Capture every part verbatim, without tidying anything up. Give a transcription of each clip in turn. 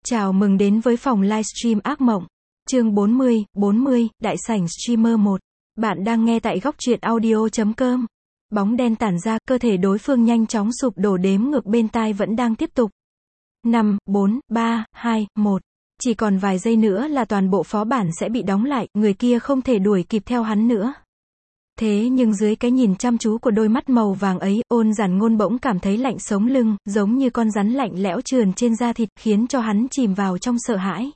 Chào mừng đến với phòng livestream ác mộng. Chương bốn mươi, bốn mươi, Đại sảnh streamer một. Bạn đang nghe tại góc truyện audio chấm com. Bóng đen tản ra, cơ thể đối phương nhanh chóng sụp đổ, đếm ngược bên tai vẫn đang tiếp tục. năm, bốn, ba, hai, một. Chỉ còn vài giây nữa là toàn bộ phó bản sẽ bị đóng lại, người kia không thể đuổi kịp theo hắn nữa. Thế nhưng dưới cái nhìn chăm chú của đôi mắt màu vàng ấy, Ôn Giản Ngôn bỗng cảm thấy lạnh sống lưng, giống như con rắn lạnh lẽo trườn trên da thịt, khiến cho hắn chìm vào trong sợ hãi.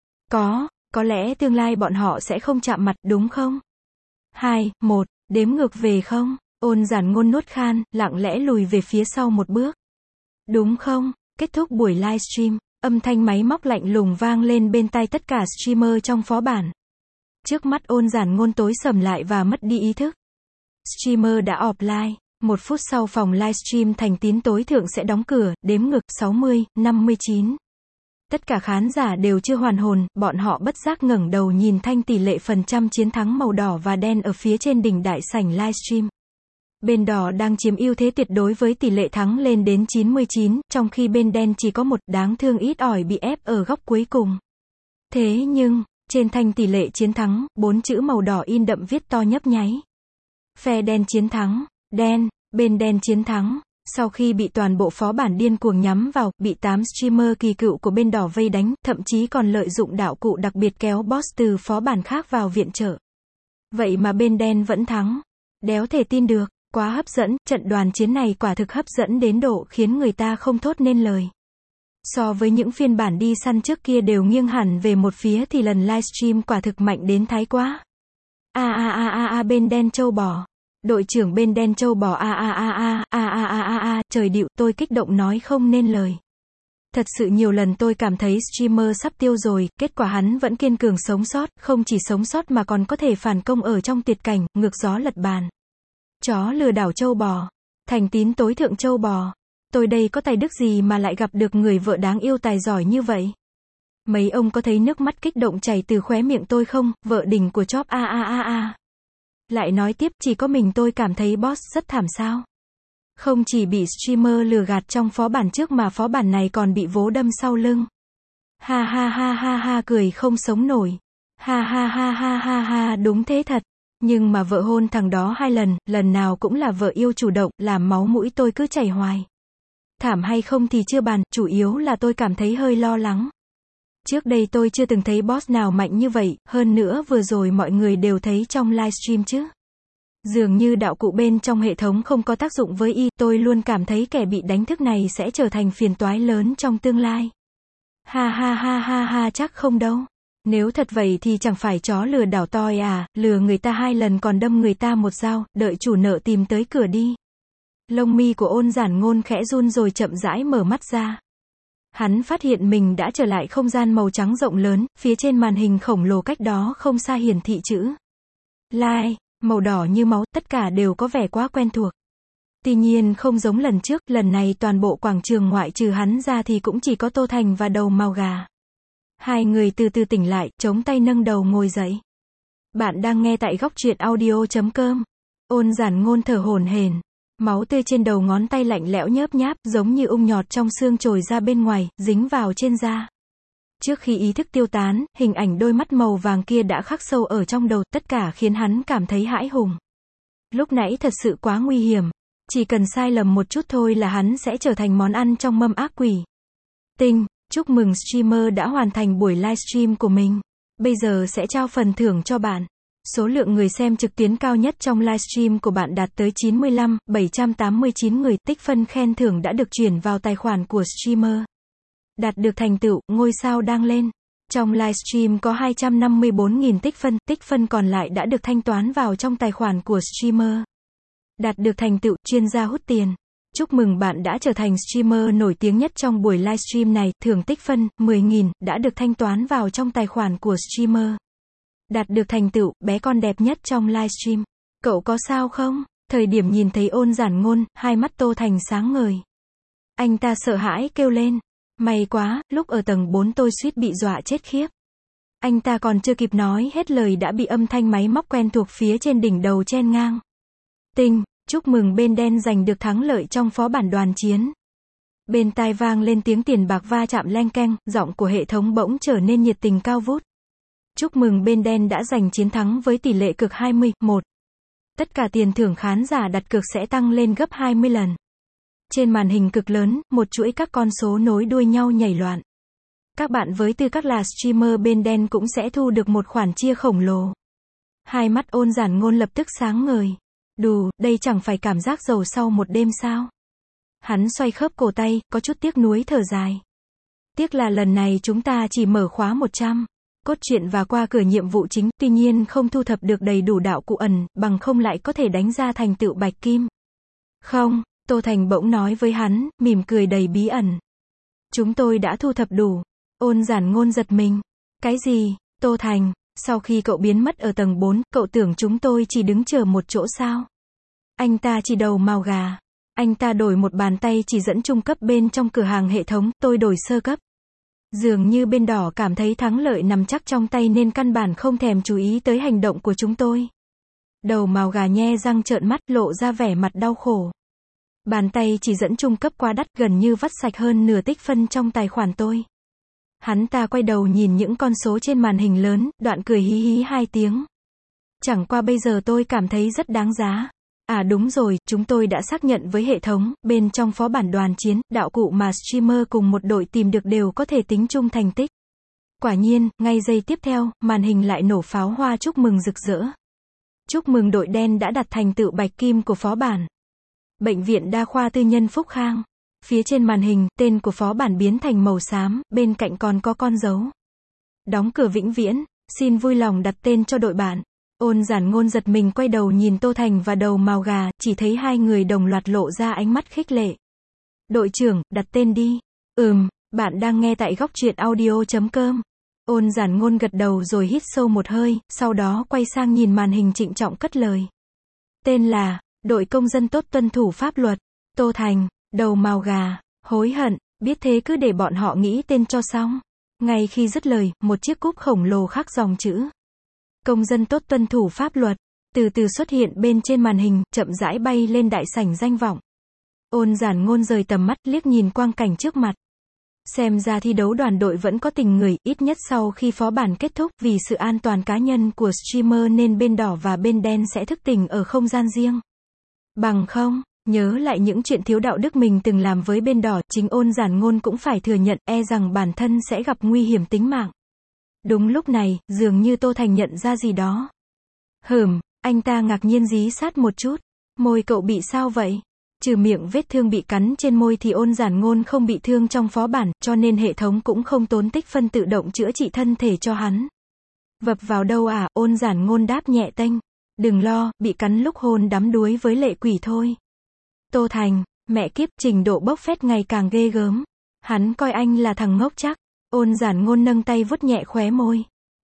Có, có lẽ tương lai bọn họ sẽ không chạm mặt, đúng không? Hai, một, đếm ngược về không? Ôn Giản Ngôn nuốt khan, lặng lẽ lùi về phía sau một bước. Đúng không? Kết thúc buổi livestream, âm thanh máy móc lạnh lùng vang lên bên tai tất cả streamer trong phó bản. Trước mắt Ôn Giản Ngôn tối sầm lại và mất đi ý thức. Streamer đã offline. Một phút sau phòng livestream thành tín tối thượng sẽ đóng cửa, đếm ngược, sáu mươi, năm mươi chín. Tất cả khán giả đều chưa hoàn hồn, bọn họ bất giác ngẩng đầu nhìn thanh tỷ lệ phần trăm chiến thắng màu đỏ và đen ở phía trên đỉnh đại sảnh livestream. Bên đỏ đang chiếm ưu thế tuyệt đối với tỷ lệ thắng lên đến chín mươi chín, trong khi bên đen chỉ có một, đáng thương ít ỏi bị ép ở góc cuối cùng. Thế nhưng, trên thanh tỷ lệ chiến thắng, bốn chữ màu đỏ in đậm viết to nhấp nháy. Phe đen chiến thắng, đen, bên đen chiến thắng. Sau khi bị toàn bộ phó bản điên cuồng nhắm vào, bị tám streamer kỳ cựu của bên đỏ vây đánh, thậm chí còn lợi dụng đạo cụ đặc biệt kéo boss từ phó bản khác vào viện trợ. Vậy mà bên đen vẫn thắng. Đéo thể tin được, quá hấp dẫn, trận đoàn chiến này quả thực hấp dẫn đến độ khiến người ta không thốt nên lời. So với những phiên bản đi săn trước kia đều nghiêng hẳn về một phía thì lần livestream quả thực mạnh đến thái quá. A a a a a bên đen châu bò. Đội trưởng bên đen châu bò a a a a a a a a a, trời điệu, tôi kích động nói không nên lời. Thật sự nhiều lần tôi cảm thấy streamer sắp tiêu rồi, kết quả hắn vẫn kiên cường sống sót, không chỉ sống sót mà còn có thể phản công ở trong tuyệt cảnh, ngược gió lật bàn. Chó lừa đảo châu bò. Thành tín tối thượng châu bò. Tôi đây có tài đức gì mà lại gặp được người vợ đáng yêu tài giỏi như vậy? Mấy ông có thấy nước mắt kích động chảy từ khóe miệng tôi không? Vợ đỉnh của chóp a a a a. Lại nói tiếp, chỉ có mình tôi cảm thấy boss rất thảm sao? Không chỉ bị streamer lừa gạt trong phó bản trước mà phó bản này còn bị vố đâm sau lưng. Ha ha ha ha ha, cười không sống nổi. Ha ha ha ha ha ha, đúng thế thật. Nhưng mà vợ hôn thằng đó hai lần, lần nào cũng là vợ yêu chủ động, làm máu mũi tôi cứ chảy hoài. Thảm hay không thì chưa bàn, chủ yếu là tôi cảm thấy hơi lo lắng. Trước đây tôi chưa từng thấy boss nào mạnh như vậy, hơn nữa vừa rồi mọi người đều thấy trong livestream chứ. Dường như đạo cụ bên trong hệ thống không có tác dụng với y, tôi luôn cảm thấy kẻ bị đánh thức này sẽ trở thành phiền toái lớn trong tương lai. Ha ha ha ha ha, chắc không đâu. Nếu thật vậy thì chẳng phải chó lừa đảo toi à, lừa người ta hai lần còn đâm người ta một dao, đợi chủ nợ tìm tới cửa đi. Lông mi của Ôn Giản Ngôn khẽ run rồi chậm rãi mở mắt ra. Hắn phát hiện mình đã trở lại không gian màu trắng rộng lớn, phía trên màn hình khổng lồ cách đó không xa hiển thị chữ Like, màu đỏ như máu, tất cả đều có vẻ quá quen thuộc. Tuy nhiên không giống lần trước, lần này toàn bộ quảng trường ngoại trừ hắn ra thì cũng chỉ có Tô Thành và đầu màu gà. Hai người từ từ tỉnh lại, chống tay nâng đầu ngồi dậy. Bạn đang nghe tại góc truyện audio chấm com. Ôn Giản Ngôn thở hổn hển. Máu tươi trên đầu ngón tay lạnh lẽo nhớp nháp, giống như ung nhọt trong xương trồi ra bên ngoài, dính vào trên da. Trước khi ý thức tiêu tán, hình ảnh đôi mắt màu vàng kia đã khắc sâu ở trong đầu, tất cả khiến hắn cảm thấy hãi hùng. Lúc nãy thật sự quá nguy hiểm. Chỉ cần sai lầm một chút thôi là hắn sẽ trở thành món ăn trong mâm ác quỷ. Tinh, chúc mừng streamer đã hoàn thành buổi livestream của mình. Bây giờ sẽ trao phần thưởng cho bạn. Số lượng người xem trực tuyến cao nhất trong livestream của bạn đạt tới chín mươi lăm nghìn bảy trăm tám mươi chín người, tích phân khen thưởng đã được chuyển vào tài khoản của streamer. Đạt được thành tựu, ngôi sao đang lên. Trong livestream có hai trăm năm mươi bốn nghìn tích phân, tích phân còn lại đã được thanh toán vào trong tài khoản của streamer. Đạt được thành tựu, chuyên gia hút tiền. Chúc mừng bạn đã trở thành streamer nổi tiếng nhất trong buổi livestream này, thưởng tích phân, mười nghìn, đã được thanh toán vào trong tài khoản của streamer. Đạt được thành tựu, bé con đẹp nhất trong livestream. Cậu có sao không? Thời điểm nhìn thấy Ôn Giản Ngôn, hai mắt Tô Thành sáng ngời. Anh ta sợ hãi kêu lên. May quá, lúc ở tầng bốn tôi suýt bị dọa chết khiếp. Anh ta còn chưa kịp nói hết lời đã bị âm thanh máy móc quen thuộc phía trên đỉnh đầu chen ngang. Tinh, chúc mừng bên đen giành được thắng lợi trong phó bản đoàn chiến. Bên tai vang lên tiếng tiền bạc va chạm leng keng, giọng của hệ thống bỗng trở nên nhiệt tình cao vút. Chúc mừng bên đen đã giành chiến thắng với tỷ lệ cực hai mươi mốt. Tất cả tiền thưởng khán giả đặt cược sẽ tăng lên gấp hai mươi lần. Trên màn hình cực lớn, một chuỗi các con số nối đuôi nhau nhảy loạn. Các bạn với tư cách là streamer bên đen cũng sẽ thu được một khoản chia khổng lồ. Hai mắt Ôn Giản Ngôn lập tức sáng ngời. Đù, đây chẳng phải cảm giác giàu sau một đêm sao? Hắn xoay khớp cổ tay, có chút tiếc nuối thở dài. Tiếc là lần này chúng ta chỉ mở khóa một trăm cốt truyện và qua cửa nhiệm vụ chính, tuy nhiên không thu thập được đầy đủ đạo cụ ẩn, bằng không lại có thể đánh ra thành tựu bạch kim. Không, Tô Thành bỗng nói với hắn, mỉm cười đầy bí ẩn. Chúng tôi đã thu thập đủ. Ôn Giản Ngôn giật mình. Cái gì, Tô Thành, sau khi cậu biến mất ở tầng bốn, cậu tưởng chúng tôi chỉ đứng chờ một chỗ sao? Anh ta chỉ đầu mào gà. Anh ta đổi một bàn tay chỉ dẫn trung cấp bên trong cửa hàng hệ thống, tôi đổi sơ cấp. Dường như bên đỏ cảm thấy thắng lợi nằm chắc trong tay nên căn bản không thèm chú ý tới hành động của chúng tôi. Đầu mào gà nhe răng trợn mắt, lộ ra vẻ mặt đau khổ. Bàn tay chỉ dẫn trung cấp quá đắt, gần như vắt sạch hơn nửa tích phân trong tài khoản tôi. Hắn ta quay đầu nhìn những con số trên màn hình lớn, đoạn cười hí hí hai tiếng. Chẳng qua bây giờ tôi cảm thấy rất đáng giá. À đúng rồi, chúng tôi đã xác nhận với hệ thống, bên trong phó bản đoàn chiến, đạo cụ mà streamer cùng một đội tìm được đều có thể tính chung thành tích. Quả nhiên, ngay giây tiếp theo, màn hình lại nổ pháo hoa chúc mừng rực rỡ. Chúc mừng đội đen đã đạt thành tựu bạch kim của phó bản. Bệnh viện đa khoa tư nhân Phúc Khang. Phía trên màn hình, tên của phó bản biến thành màu xám, bên cạnh còn có con dấu. Đóng cửa vĩnh viễn, xin vui lòng đặt tên cho đội bạn. Ôn Giản Ngôn giật mình quay đầu nhìn Tô Thành và đầu mào gà, chỉ thấy hai người đồng loạt lộ ra ánh mắt khích lệ. Đội trưởng, đặt tên đi. Ừm, bạn đang nghe tại góc truyện audio chấm com. Ôn Giản Ngôn gật đầu rồi hít sâu một hơi, sau đó quay sang nhìn màn hình trịnh trọng cất lời. Tên là, đội công dân tốt tuân thủ pháp luật. Tô Thành, đầu mào gà, hối hận, biết thế cứ để bọn họ nghĩ tên cho xong. Ngay khi dứt lời, một chiếc cúp khổng lồ khắc dòng chữ. Công dân tốt tuân thủ pháp luật, từ từ xuất hiện bên trên màn hình, chậm rãi bay lên đại sảnh danh vọng. Ôn Giản Ngôn rời tầm mắt, liếc nhìn quang cảnh trước mặt. Xem ra thi đấu đoàn đội vẫn có tình người, ít nhất sau khi phó bản kết thúc, vì sự an toàn cá nhân của streamer nên bên đỏ và bên đen sẽ thức tỉnh ở không gian riêng. Bằng không, nhớ lại những chuyện thiếu đạo đức mình từng làm với bên đỏ, chính Ôn Giản Ngôn cũng phải thừa nhận, e rằng bản thân sẽ gặp nguy hiểm tính mạng. Đúng lúc này, dường như Tô Thành nhận ra gì đó. Hừm, anh ta ngạc nhiên dí sát một chút. Môi cậu bị sao vậy? Trừ miệng vết thương bị cắn trên môi thì Ôn Giản Ngôn không bị thương trong phó bản, cho nên hệ thống cũng không tốn tích phân tự động chữa trị thân thể cho hắn. Vập vào đâu à? Ôn Giản Ngôn đáp nhẹ tênh. Đừng lo, bị cắn lúc hôn đắm đuối với lệ quỷ thôi. Tô Thành, mẹ kiếp, trình độ bốc phét ngày càng ghê gớm. Hắn coi anh là thằng ngốc chắc. Ôn Giản Ngôn nâng tay vuốt nhẹ khóe môi.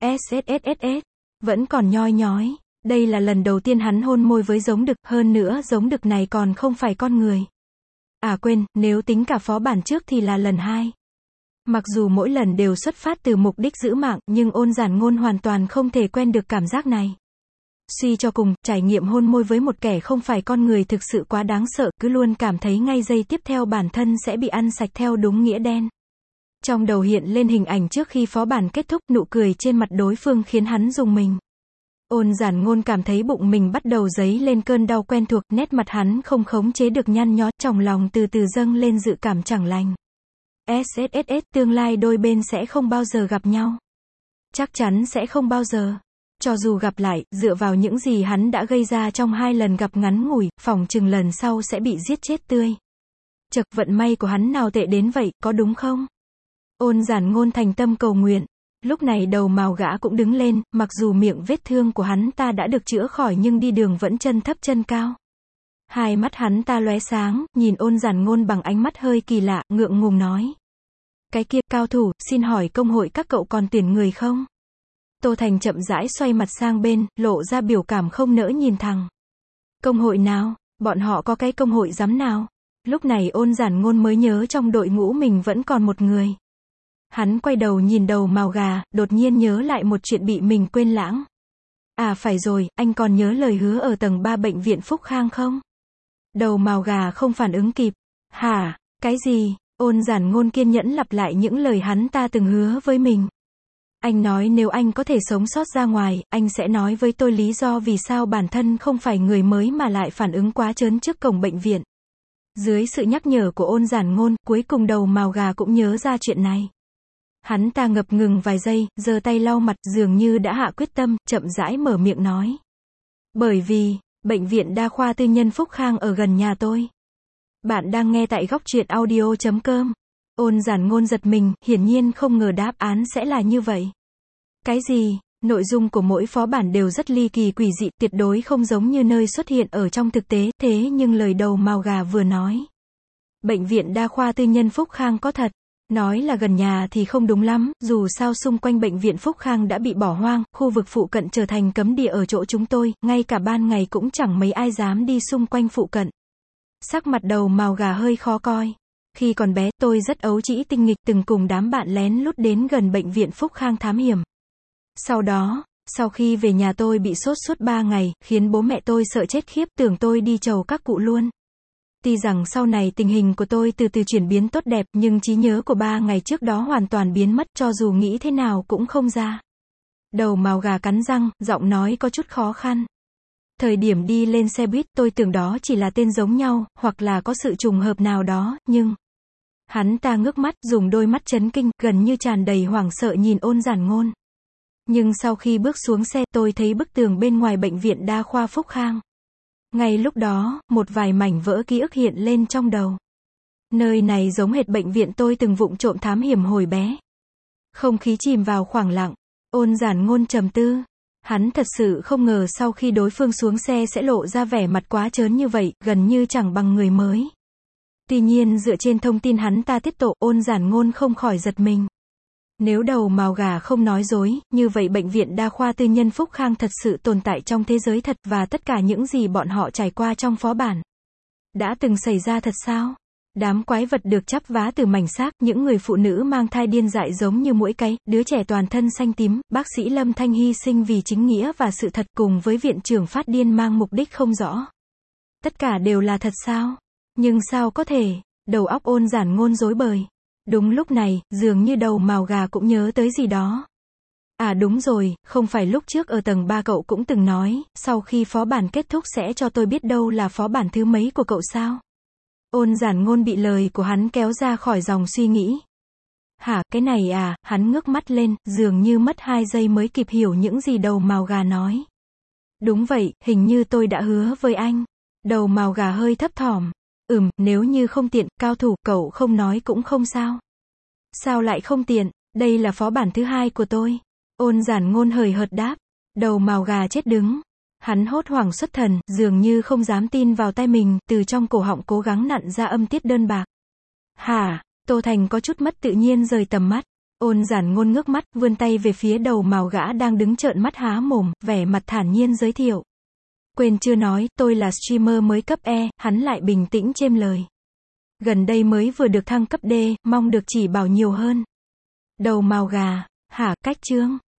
ét, vẫn còn nhoi nhói. Đây là lần đầu tiên hắn hôn môi với giống đực, hơn nữa giống đực này còn không phải con người. À quên, nếu tính cả phó bản trước thì là lần hai. Mặc dù mỗi lần đều xuất phát từ mục đích giữ mạng, nhưng Ôn Giản Ngôn hoàn toàn không thể quen được cảm giác này. Suy cho cùng, trải nghiệm hôn môi với một kẻ không phải con người thực sự quá đáng sợ, cứ luôn cảm thấy ngay giây tiếp theo bản thân sẽ bị ăn sạch theo đúng nghĩa đen. Trong đầu hiện lên hình ảnh trước khi phó bản kết thúc, nụ cười trên mặt đối phương khiến hắn rùng mình. Ôn Giản Ngôn cảm thấy bụng mình bắt đầu dấy lên cơn đau quen thuộc, nét mặt hắn không khống chế được nhăn nhó, trong lòng từ từ dâng lên dự cảm chẳng lành. ét ét ét, tương lai đôi bên sẽ không bao giờ gặp nhau. Chắc chắn sẽ không bao giờ. Cho dù gặp lại, dựa vào những gì hắn đã gây ra trong hai lần gặp ngắn ngủi, phỏng chừng lần sau sẽ bị giết chết tươi. Chật, vận may của hắn nào tệ đến vậy, có đúng không? Ôn Giản Ngôn thành tâm cầu nguyện. Lúc này đầu mào gã cũng đứng lên, mặc dù miệng vết thương của hắn ta đã được chữa khỏi nhưng đi đường vẫn chân thấp chân cao. Hai mắt hắn ta lóe sáng, nhìn Ôn Giản Ngôn bằng ánh mắt hơi kỳ lạ, ngượng ngùng nói. Cái kia, cao thủ, xin hỏi công hội các cậu còn tuyển người không? Tô Thành chậm rãi xoay mặt sang bên, lộ ra biểu cảm không nỡ nhìn thẳng. Công hội nào? Bọn họ có cái công hội dám nào? Lúc này Ôn Giản Ngôn mới nhớ trong đội ngũ mình vẫn còn một người. Hắn quay đầu nhìn đầu mào gà, đột nhiên nhớ lại một chuyện bị mình quên lãng. À phải rồi, anh còn nhớ lời hứa ở tầng ba bệnh viện Phúc Khang không? Đầu mào gà không phản ứng kịp. Hả? Cái gì? Ôn Giản Ngôn kiên nhẫn lặp lại những lời hắn ta từng hứa với mình. Anh nói nếu anh có thể sống sót ra ngoài, anh sẽ nói với tôi lý do vì sao bản thân không phải người mới mà lại phản ứng quá trớn trước cổng bệnh viện. Dưới sự nhắc nhở của Ôn Giản Ngôn, cuối cùng đầu mào gà cũng nhớ ra chuyện này. Hắn ta ngập ngừng vài giây, giơ tay lau mặt, dường như đã hạ quyết tâm, chậm rãi mở miệng nói. Bởi vì, bệnh viện đa khoa tư nhân Phúc Khang ở gần nhà tôi. Bạn đang nghe tại góc truyện audio chấm com. Ôn Giản Ngôn giật mình, hiển nhiên không ngờ đáp án sẽ là như vậy. Cái gì? Nội dung của mỗi phó bản đều rất ly kỳ quỷ dị, tuyệt đối không giống như nơi xuất hiện ở trong thực tế, thế nhưng lời đầu mào gà vừa nói. Bệnh viện đa khoa tư nhân Phúc Khang có thật. Nói là gần nhà thì không đúng lắm, dù sao xung quanh bệnh viện Phúc Khang đã bị bỏ hoang, khu vực phụ cận trở thành cấm địa ở chỗ chúng tôi, ngay cả ban ngày cũng chẳng mấy ai dám đi xung quanh phụ cận. Sắc mặt đầu mào gà hơi khó coi. Khi còn bé, tôi rất ấu trĩ tinh nghịch, từng cùng đám bạn lén lút đến gần bệnh viện Phúc Khang thám hiểm. Sau đó, sau khi về nhà tôi bị sốt suốt ba ngày, khiến bố mẹ tôi sợ chết khiếp, tưởng tôi đi chầu các cụ luôn. Tuy rằng sau này tình hình của tôi từ từ chuyển biến tốt đẹp, nhưng trí nhớ của ba ngày trước đó hoàn toàn biến mất, cho dù nghĩ thế nào cũng không ra. Đầu mào gà cắn răng, giọng nói có chút khó khăn. Thời điểm đi lên xe buýt, tôi tưởng đó chỉ là tên giống nhau, hoặc là có sự trùng hợp nào đó, nhưng... Hắn ta ngước mắt, dùng đôi mắt chấn kinh, gần như tràn đầy hoảng sợ nhìn Ôn Giản Ngôn. Nhưng sau khi bước xuống xe, tôi thấy bức tường bên ngoài bệnh viện đa khoa Phúc Khang. Ngay lúc đó, một vài mảnh vỡ ký ức hiện lên trong đầu. Nơi này giống hệt bệnh viện tôi từng vụng trộm thám hiểm hồi bé. Không khí chìm vào khoảng lặng. Ôn Giản Ngôn trầm tư. Hắn thật sự không ngờ sau khi đối phương xuống xe sẽ lộ ra vẻ mặt quá trớn như vậy, gần như chẳng bằng người mới. Tuy nhiên dựa trên thông tin hắn ta tiết lộ, Ôn Giản Ngôn không khỏi giật mình. Nếu đầu mào gà không nói dối, như vậy bệnh viện đa khoa tư nhân Phúc Khang thật sự tồn tại trong thế giới thật, và tất cả những gì bọn họ trải qua trong phó bản đã từng xảy ra thật sao? Đám quái vật được chắp vá từ mảnh xác, những người phụ nữ mang thai điên dại giống như muỗi cái, đứa trẻ toàn thân xanh tím, bác sĩ Lâm Thanh hy sinh vì chính nghĩa và sự thật, cùng với viện trưởng phát điên mang mục đích không rõ. Tất cả đều là thật sao? Nhưng sao có thể? Đầu óc Ôn Giản Ngôn rối bời. Đúng lúc này, dường như đầu mào gà cũng nhớ tới gì đó. À đúng rồi, không phải lúc trước ở tầng ba cậu cũng từng nói, sau khi phó bản kết thúc sẽ cho tôi biết đâu là phó bản thứ mấy của cậu sao? Ôn Giản Ngôn bị lời của hắn kéo ra khỏi dòng suy nghĩ. Hả, cái này à, hắn ngước mắt lên, dường như mất hai giây mới kịp hiểu những gì đầu mào gà nói. Đúng vậy, hình như tôi đã hứa với anh. Đầu mào gà hơi thấp thỏm. Ừm, nếu như không tiện, cao thủ, cậu không nói cũng không sao. Sao lại không tiện, đây là phó bản thứ hai của tôi. Ôn Giản Ngôn hời hợt đáp. Đầu mào gà chết đứng. Hắn hốt hoảng xuất thần, dường như không dám tin vào tai mình, từ trong cổ họng cố gắng nặn ra âm tiết đơn bạc. Hả? Tô Thành có chút mất tự nhiên rời tầm mắt. Ôn Giản Ngôn ngước mắt, vươn tay về phía đầu mào gã đang đứng trợn mắt há mồm, vẻ mặt thản nhiên giới thiệu. Quên chưa nói, tôi là streamer mới cấp E, hắn lại bình tĩnh chêm lời. Gần đây mới vừa được thăng cấp D, mong được chỉ bảo nhiều hơn. Đầu mào gà, hả, cách chương.